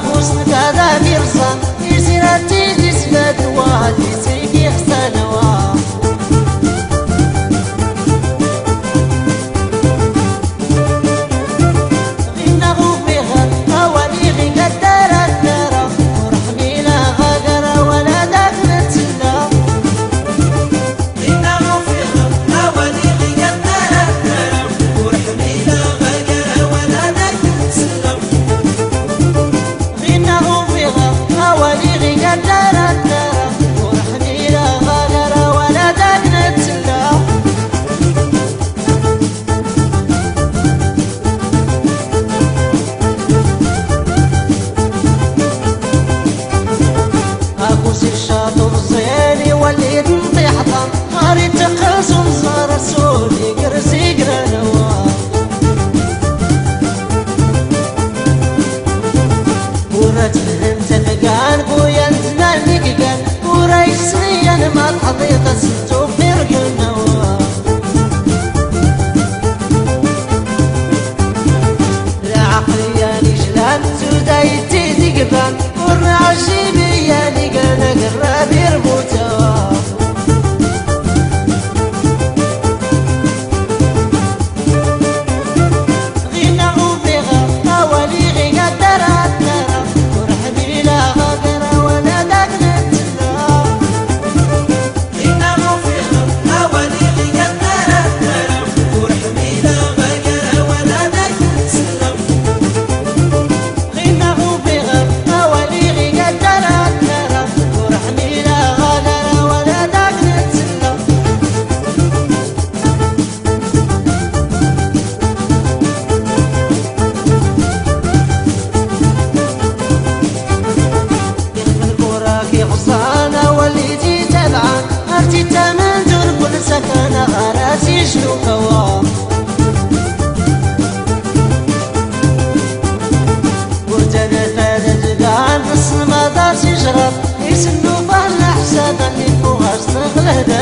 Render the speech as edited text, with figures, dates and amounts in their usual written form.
أفوسن كذا بيرصان يسيرتي تسبت وادي سيكي خسنوا غينا غوفيها أولي غينا الدارة الدارة ورحمي لا غاقرة ولا داك نتسلى غينا غوفيها أولي غينا الدارة الدارة ورحمي لا غاقرة ولا داك نتسلى غينا غوفيها أولي غينا الدارة الدارة ورحمي لا غاقرة ولا داك نتسلى أكوسي الشاطو الزيني وليت نطيح طم غاري تقاس ونصار رسولي قرسي قرانوا ورا تفهمت فقان بويا نتناني قان ورا يسري أنا ما تحضيط السلتو في رقلنا لا عقلياني جلان تودايتي دقبان ورا عجيبي يعني قانا قرابي ربوتا غينا غوفيغا أولي غينا الدارة الدارة ورحمي لا غاقرة ولا داك نتسلى غينا غوفيها أولي غينا الدارة الدارة ورحمي لا غاقرة ولا داك نتسلى غينا غوفيغا أولي غينا الدارة الدارة ورحمي لا غاقرة ولا داك نتسلى يخمن كوراكي غصانة وليتي تبعان أرتي تمن دور كل سكنة غراسي شنو كوا ورجانا ثالث قان نص ما دار شجرة يسنو فهنا حسابا اللي فوق استغل هدا